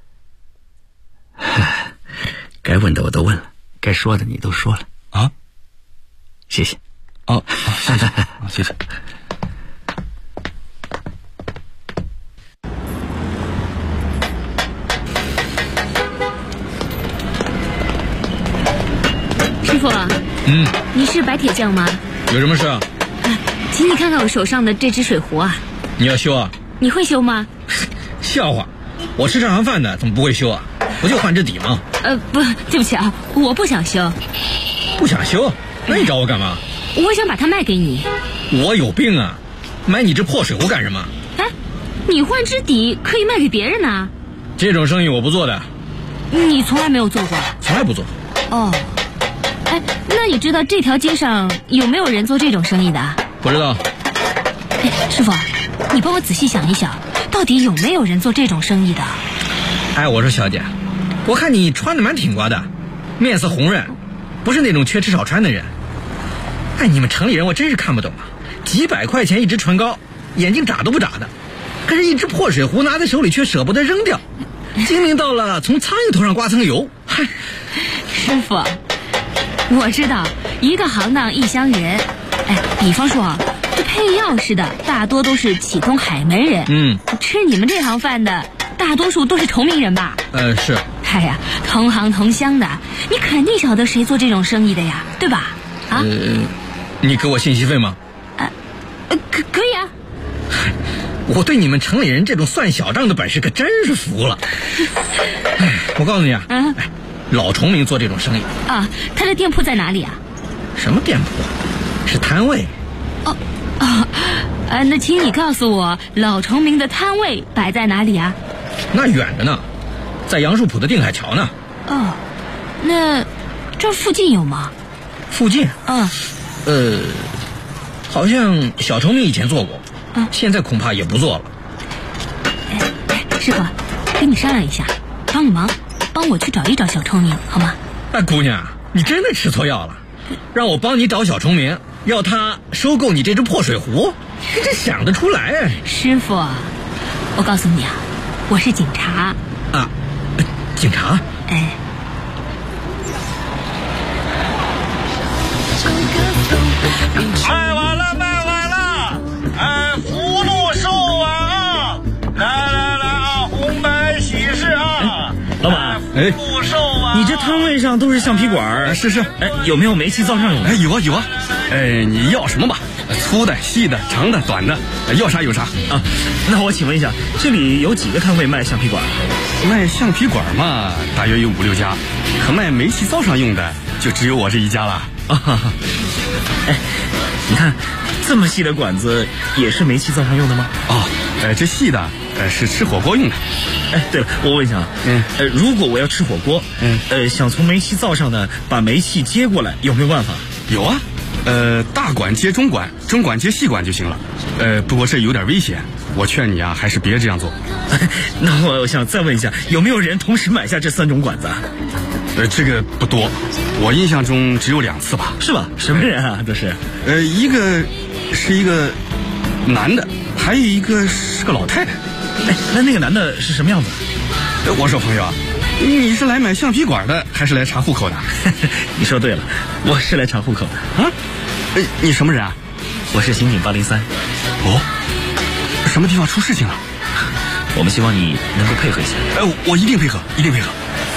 该问的我都问了，该说的你都说了啊。 谢谢。 谢谢，谢谢。 师傅，你是白铁匠吗？ 有什么事啊？ 请你看看我手上的这只水壶啊。 你要修啊？ 你会修吗？ 笑话，我吃这行饭的，怎么不会修啊？不就换只底吗？ 不，对不起啊，我不想修。 不想修？那你找我干嘛？ 我想把它卖给你。 我有病啊！买你这破水壶干什么？ 你换只底可以卖给别人呢。 这种生意我不做的。 你从来没有做过？ 从来不做。 哦。那你知道这条街上有没有人做这种生意的？ 不知道。 师傅，你帮我仔细想一想，到底有没有人做这种生意的？ 我说小姐，我看你穿的蛮挺刮的，面色红润，不是那种缺吃少穿的人。你们城里人我真是看不懂啊！几百块钱一支唇膏，眼睛眨都不眨的，可是一只破水壶拿在手里却舍不得扔掉，精明到了从苍蝇头上刮层油。 师傅，我知道一个行当一乡人，比方说这配钥匙的大多都是启通海门人，吃你们这行饭的大多数都是崇明人吧？ 是。 同行同乡的，你肯定晓得谁做这种生意的呀，对吧？ 你给我信息费吗？ 可以啊。 我对你们城里人这种算小账的本事可真是服了。我告诉你啊，老崇明做这种生意他的店铺在哪里啊？ 什么店铺？是摊位。 那请你告诉我，老崇明的摊位摆在哪里啊？ 那远着呢，在杨树浦的定海桥呢。 那这附近有吗？ 附近？好像小崇明以前做过，现在恐怕也不做了。 师傅，跟你商量一下，帮个忙，帮我去找一找小崇明，好吗？ 姑娘，你真的吃错药了，让我帮你找小崇明，要他收购你这只破水壶，你这想得出来？ 师傅，我告诉你啊，我是警察。 警察？ 卖完了！葫芦售完啊！来，红白喜事啊！ 老板， 福寿啊！ 你这摊位上都是橡皮管？ 是。 有没有煤气灶上用的？ 有啊。你要什么吧？粗的、细的、长的、短的，要啥有啥啊。那我请问一下，这里有几个摊位卖橡皮管？ 卖橡皮管嘛，大约有5、6家，可卖煤气灶上用的就只有我这一家了。 你看这么细的管子也是煤气灶上用的吗？ 这细的是吃火锅用的。 对了，我问一下，如果我要吃火锅，想从煤气灶上呢把煤气接过来，有没有办法？ 有啊，大管接中管，中管接细管就行了。不过这有点危险，我劝你啊，还是别这样做。 那我想再问一下，有没有人同时买下这3种管子啊？ 这个不多，我印象中只有2次吧。 是吧？什么人啊？这是？ 一个是一个男的，还有一个是个老太太。 那个男的是什么样子？ 我说朋友啊，你是来买橡皮管的，还是来查户口的？ 你说对了，我是来查户口的。 啊？你什么人啊？ 我是刑警803。 什么地方出事情了？ 我们希望你能够配合一下。 我一定配合，一定配合。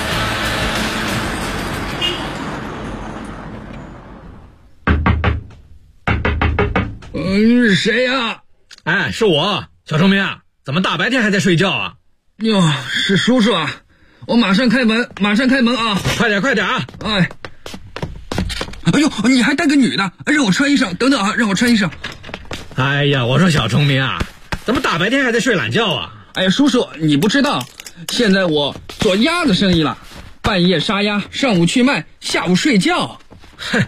谁呀？是我，小崇明。怎么大白天还在睡觉啊？ 哟，是叔叔啊！我马上开门啊！ 快点啊！ 哎呦，你还带个女的，让我穿衣裳，等等啊，让我穿衣裳。 哎呀，我说小聪明啊，怎么大白天还在睡懒觉啊？ 哎呀，叔叔，你不知道，现在我做鸭子生意了，半夜杀鸭，上午去卖，下午睡觉。 哼，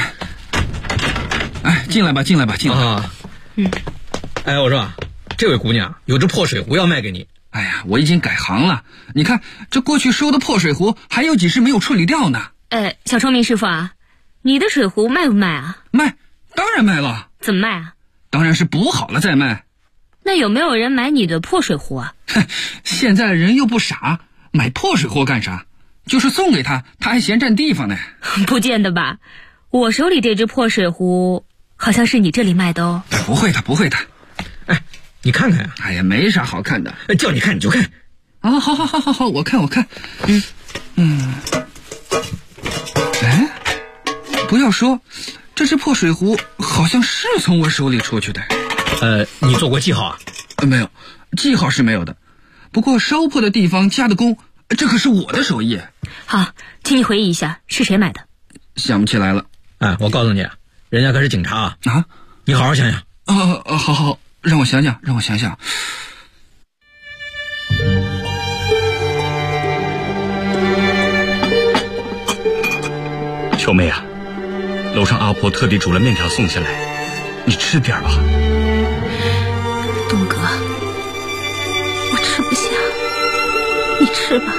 哎，进来吧，进来吧，进来吧。 啊，哎，我说，这位姑娘有只破水壶要卖给你。 哎呀，我已经改行了，你看这过去收的破水壶还有几只没有处理掉呢。 小聪明师傅啊，你的水壶卖不卖啊？ 卖，当然卖了。 怎么卖啊？ 当然是补好了再卖。 那有没有人买你的破水壶啊？ 现在人又不傻，买破水壶干啥？就是送给他，他还嫌占地方呢。 不见得吧，我手里这只破水壶好像是你这里卖的哦。 不会的，不会的。 哎，你看看呀。 哎呀，没啥好看的， 叫你看你就看。 啊，好，我看。哎，不要说，这只破水壶好像是从我手里出去的。 你做过记号啊？ 没有，记号是没有的。不过烧破的地方加的工，这可是我的手艺。 好，请你回忆一下是谁买的。 想不起来了。 哎，我告诉你，人家可是警察啊！ 你好好想想。 好，让我想想。 秋妹啊，楼上阿婆特地煮了面条送下来，你吃点吧。 东哥，我吃不下，你吃吧。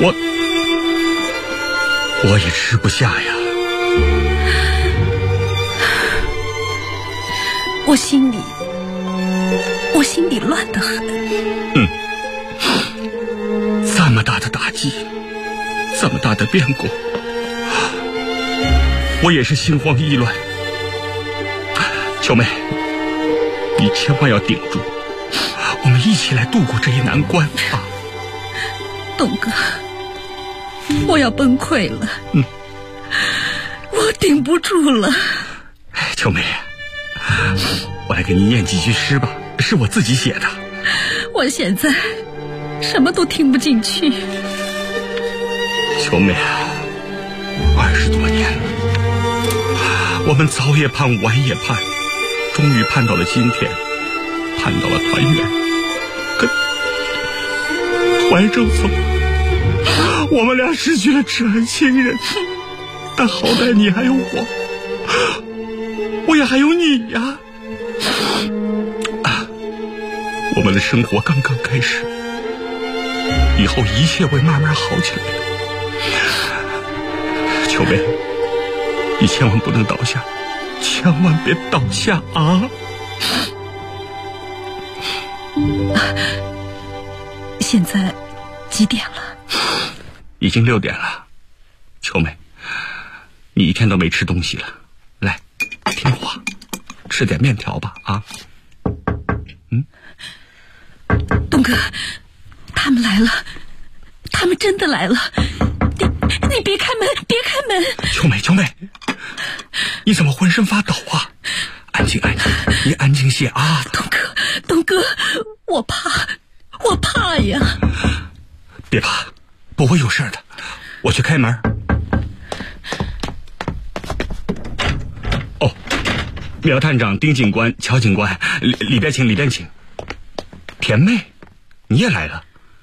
我也吃不下呀。 我心里乱得很。 这么大的打击，这么大的变故，我也是心慌意乱。秋妹，你千万要顶住，我们一起来度过这一难关啊！ 东哥，我要崩溃了。我顶不住了。 秋妹，我来给你念几句诗吧，是我自己写的。 我现在什么都听不进去。 秋妹，20多年了，我们早也盼，晚也盼，终于盼到了今天，盼到了团圆。可怀州走，我们俩失去了挚爱亲人，但好歹你还有我也还有你呀。我们的生活刚刚开始，以后一切会慢慢好起来的。秋妹，你千万不能倒下，千万别倒下啊！ 现在几点了？ 已经6点了。秋妹，你一天都没吃东西了，来，听话，吃点面条吧啊！ 东哥，他们来了，他们真的来了！你别开门，别开门！ 秋妹，你怎么浑身发抖啊？安静，你安静些啊！ 东哥，我怕呀！ 别怕，不会有事的，我去开门。哦，苗探长、丁警官、乔警官，里边请。田妹，你也来了。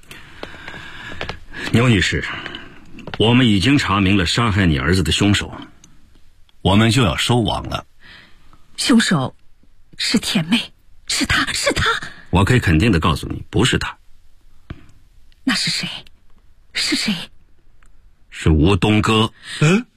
牛女士，我们已经查明了杀害你儿子的凶手，我们就要收网了。 凶手是田妹，是他。 我可以肯定的告诉你，不是他。 那是谁？是谁？ 是吴东哥。 不可能！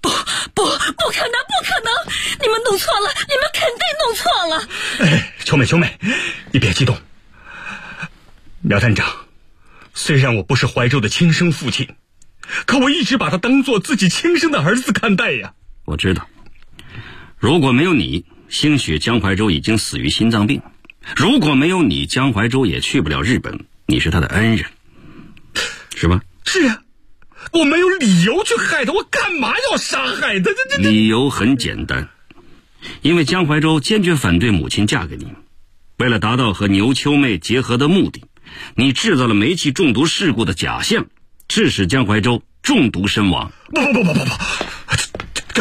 你们弄错了，你们肯定弄错了。 哎，秋妹，你别激动。苗探长，虽然我不是怀州的亲生父亲，可我一直把他当作自己亲生的儿子看待呀。 我知道，如果没有你，兴许江怀州已经死于心脏病；如果没有你，江怀州也去不了日本。你是他的恩人，是吧？ 是啊，我没有理由去害他，我干嘛要杀害他？ 理由很简单，因为江怀州坚决反对母亲嫁给你，为了达到和牛秋妹结合的目的，你制造了煤气中毒事故的假象，致使江怀州中毒身亡。 不，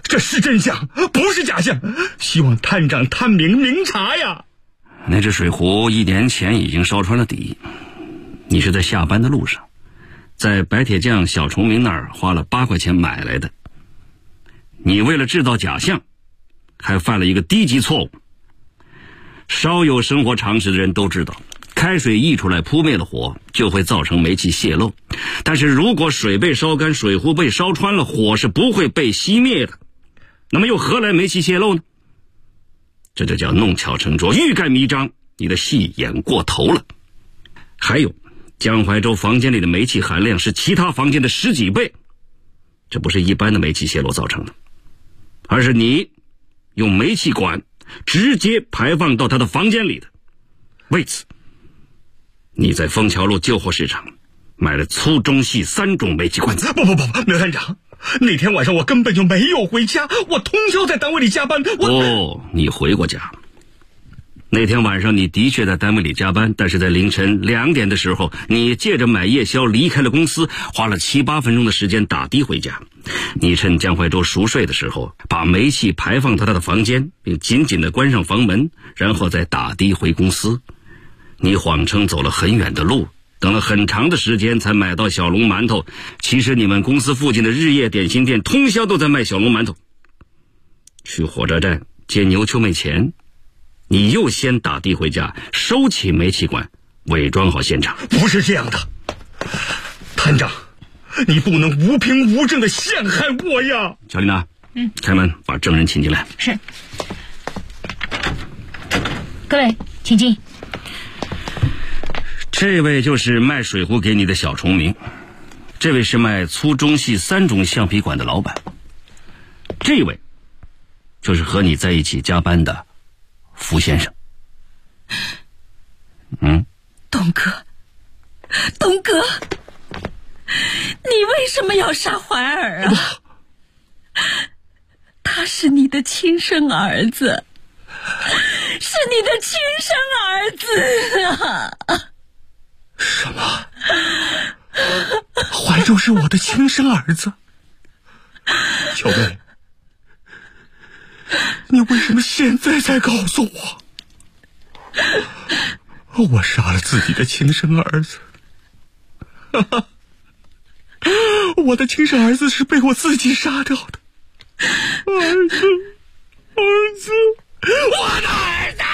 这是真相，不是假象，希望探长探明明察呀。 那只水壶1年前已经烧穿了底，你是在下班的路上，在白铁匠小崇明那儿花了8块钱买来的。你为了制造假象，还犯了一个低级错误。稍有生活常识的人都知道，开水溢出来扑灭了火，就会造成煤气泄漏。但是如果水被烧干，水壶被烧穿了，火是不会被熄灭的。那么又何来煤气泄漏呢？这就叫弄巧成拙，欲盖弥彰，你的戏演过头了。还有，江淮州房间里的煤气含量是其他房间的10几倍，这不是一般的煤气泄漏造成的，而是你用煤气管直接排放到他的房间里的。为此，你在枫桥路旧货市场买了粗中细3种煤气管子。 不，苗探长，那天晚上我根本就没有回家，我通宵在单位里加班。 你回过家。那天晚上你的确在单位里加班，但是在凌晨2点的时候，你借着买夜宵离开了公司，花了7、8分钟的时间打的回家。你趁江淮州熟睡的时候，把煤气排放到他的房间，并紧紧地关上房门，然后再打的回公司。你谎称走了很远的路，等了很长的时间才买到小笼馒头，其实你们公司附近的日夜点心店通宵都在卖小笼馒头。去火车站接牛秋妹前，你又先打的回家，收起煤气管，伪装好现场。 不是这样的，探长，你不能无凭无证的陷害我呀！ 小丽娜，开门，把证人请进来。 是。各位，请进。 这位就是卖水壶给你的小崇明，这位是卖粗中细3种橡皮管的老板，这位就是和你在一起加班的福先生。 东哥，你为什么要杀怀儿啊？他是你的亲生儿子，是你的亲生儿子啊！ 什么？怀州是我的亲生儿子？小妹，你为什么现在才告诉我？我杀了自己的亲生儿子。我的亲生儿子是被我自己杀掉的。儿子，我的儿子！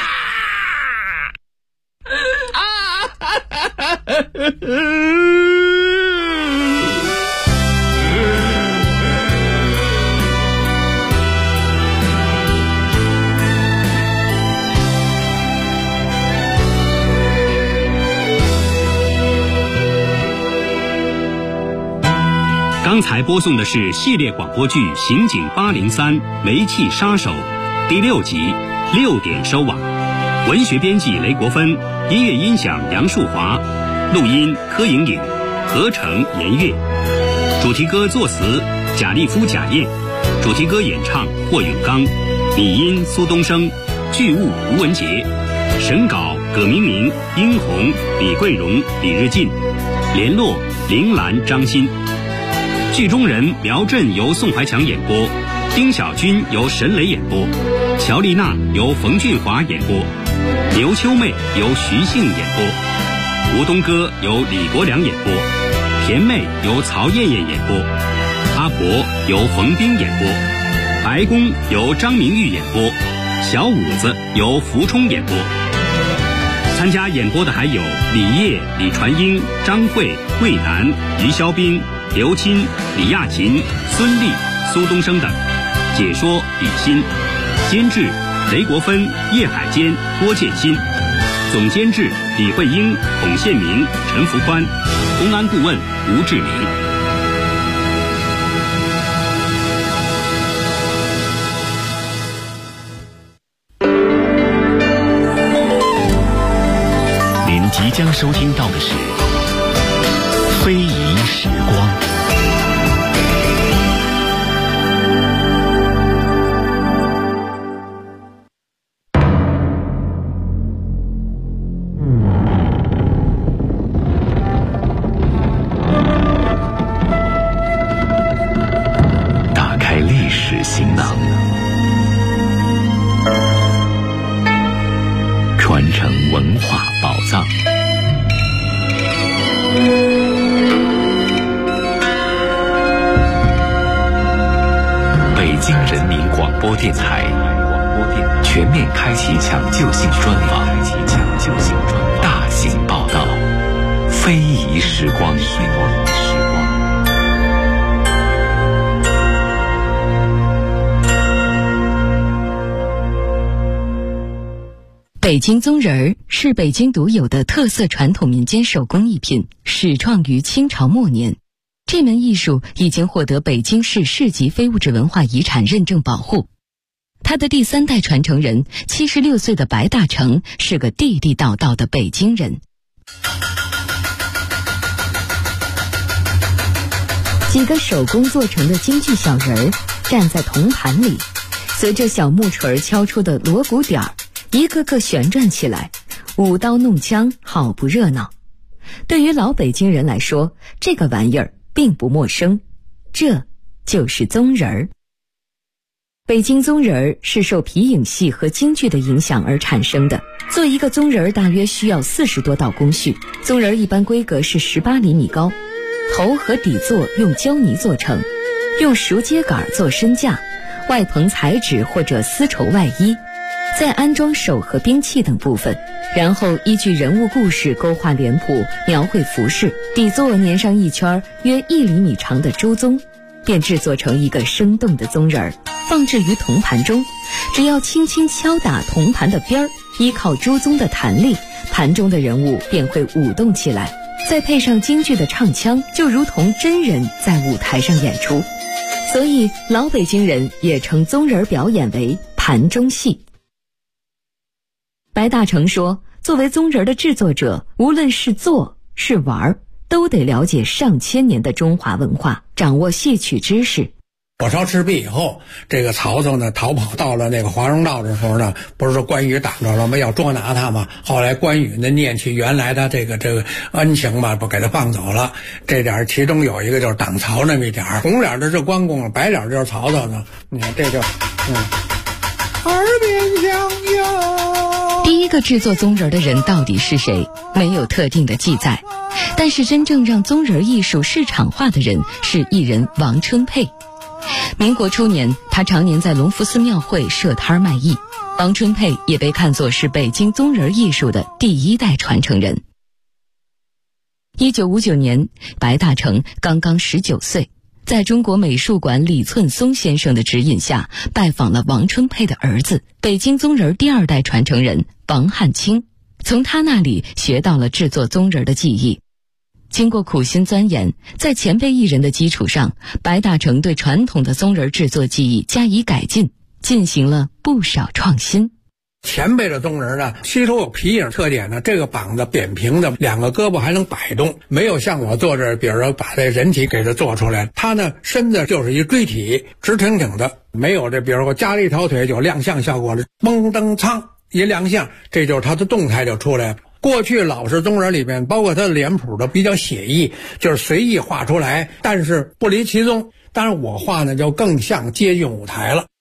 刚才播送的是系列广播剧《刑警803煤气杀手》第6集，6点收网。文学编辑雷国芬，音乐音响梁树华，录音柯莹莹，合成严月。主题歌作词贾立夫、贾燕，主题歌演唱霍永刚，拟音苏东升，剧务吴文杰，审稿葛明明、殷红、李桂荣、李日进，联络铃兰、张欣。剧中人苗震由宋怀强演播，丁小军由沈磊演播，乔丽娜由冯俊华演播，牛秋妹由徐杏演播，吴东哥由李国良演播，田妹由曹艳艳演播，阿婆由冯冰演播，白宫由张明玉演播，小五子由福冲演播。参加演播的还有李烨、李传英、张慧、桂南、于肖冰、刘钦、李亚琴、孙俪、苏东升等。解说李欣，监制雷国芬、叶海坚、郭建新，总监制李慧英、孔宪明、陈福宽，公安顾问吴志明。 您即将收听到的是《非遗时光》。打开历史行囊， 广播电台全面开启抢救性专访，大型报道，非遗时光。 北京宗人儿是北京独有的特色传统民间手工艺品，始创于清朝末年。这门艺术已经获得北京市市级非物质文化遗产认证保护。他的第3代传承人76岁的白大成是个地地道道的北京人。几个手工做成的京剧小人儿站在铜盘里，随着小木锤敲出的锣鼓点儿，一个个旋转起来，舞刀弄枪，好不热闹。对于老北京人来说，这个玩意儿并不陌生，这就是宗人儿。北京宗人儿是受皮影戏和京剧的影响而产生的。做一个宗人儿大约需要40多道工序，宗人儿一般规格是18厘米高，头和底座用胶泥做成，用熟秸秆做身架，外棚彩纸或者丝绸外衣，再安装手和兵器等部分，然后依据人物故事勾画脸谱，描绘服饰，底座粘上一圈约1厘米长的猪鬃，便制作成一个生动的宗人儿，放置于铜盘中。只要轻轻敲打铜盘的边儿，依靠猪鬃的弹力，盘中的人物便会舞动起来，再配上京剧的唱腔，就如同真人在舞台上演出。所以老北京人也称宗人表演为盘中戏。白大成说，作为宗人的制作者，无论是做是玩，都得了解上千年的中华文化，掌握戏曲知识。 火烧赤壁以后，这个曹操呢逃跑到了那个华容道的时候呢，不是说关羽挡着了吗？要捉拿他嘛。后来关羽呢念起原来的这个恩情嘛，不给他放走了。这点其中有一个就是挡曹那么一点，红脸的是关公，白脸就是曹操呢。你看这就耳边响哟。 第一个制作宗人的人到底是谁？没有特定的记载，但是真正让宗人艺术市场化的人是艺人王春佩。民国初年，他常年在隆福寺庙会设摊卖艺。王春佩也被看作是北京宗人艺术的第1代传承人。1959年，白大成刚刚19岁，在中国美术馆李寸松先生的指引下，拜访了王春佩的儿子，北京宗人第2代传承人王汉卿，从他那里学到了制作宗人的技艺。经过苦心钻研，在前辈艺人的基础上，白大成对传统的宗人制作技艺加以改进，进行了不少创新。 前辈的宗人呢，吸收有皮影特点呢，这个膀子扁平的，2个胳膊还能摆动，没有像我做这，比如说把这人体给它做出来，他呢身子就是一锥体，直挺挺的，没有这，比如说加了一条腿就亮相效果了，嘣噔苍一亮相，这就是他的动态就出来了。过去老式宗人里面，包括他的脸谱的比较写意，就是随意画出来，但是不离其宗。当然我画呢就更像接近舞台了。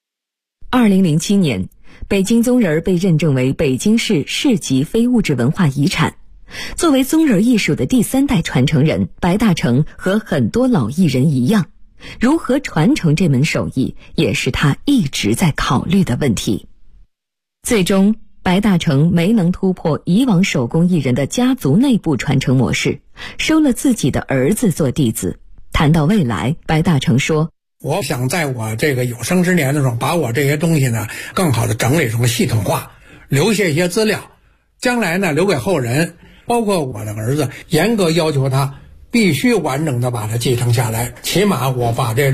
2007年，北京宗人被认证为北京市市级非物质文化遗产。作为宗人艺术的第3代传承人，白大成和很多老艺人一样，如何传承这门手艺，也是他一直在考虑的问题。最终白大成没能突破以往手工艺人的家族内部传承模式，收了自己的儿子做弟子。谈到未来，白大成说， 我想在我这个有生之年的时候，把我这些东西呢更好的整理成系统化，留下一些资料，将来呢留给后人，包括我的儿子，严格要求他必须完整的把它继承下来，起码我把这